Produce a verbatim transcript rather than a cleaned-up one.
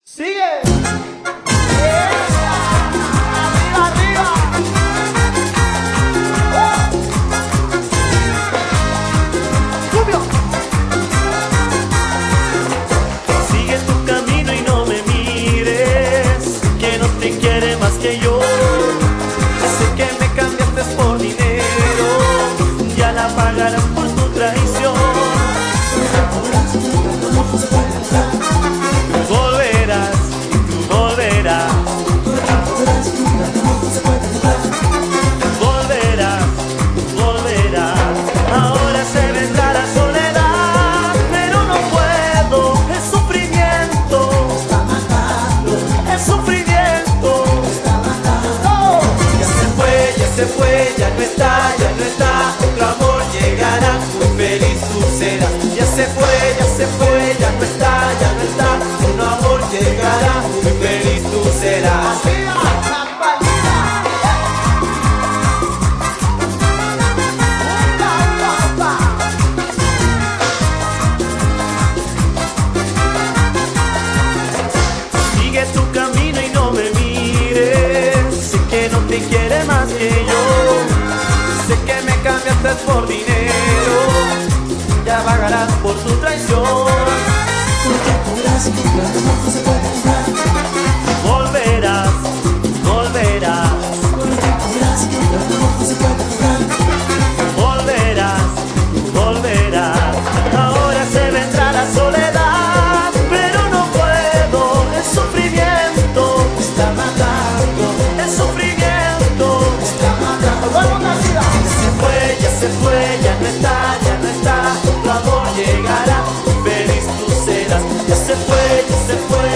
Sigue. Arriba, arriba. Cubio. Sigue tu camino y no me mires, que no te quiere más que yo. Sé que me cambiaste por dinero, ya la pagarás por tu traición. Volverás, tú volverás. Volverás, volverás. Ahora se vendrá la soledad, pero no puedo. El sufrimiento está matando. El sufrimiento está matando. Ya se fue, ya se fue, ya no está, ya no está. Otro amor llegará, muy feliz tú serás. Ya se fue, ya se fue, ya no está, ya no está. Un amor llegará, muy feliz tú serás. Sigue tu camino y no me mires. Sé que no te quiere más que yo. Sé que me cambiaste por dinero, ya pagarás por tu traición. Volverás, volverás. Volverás, volverás. Ahora se vendrá la soledad, pero no puedo. El sufrimiento está matando. El sufrimiento está matando. Ya se fue, ya se fue, ya no está, ya no está. Tu amor llegará, feliz tú serás. Ya se fue, ya se fue.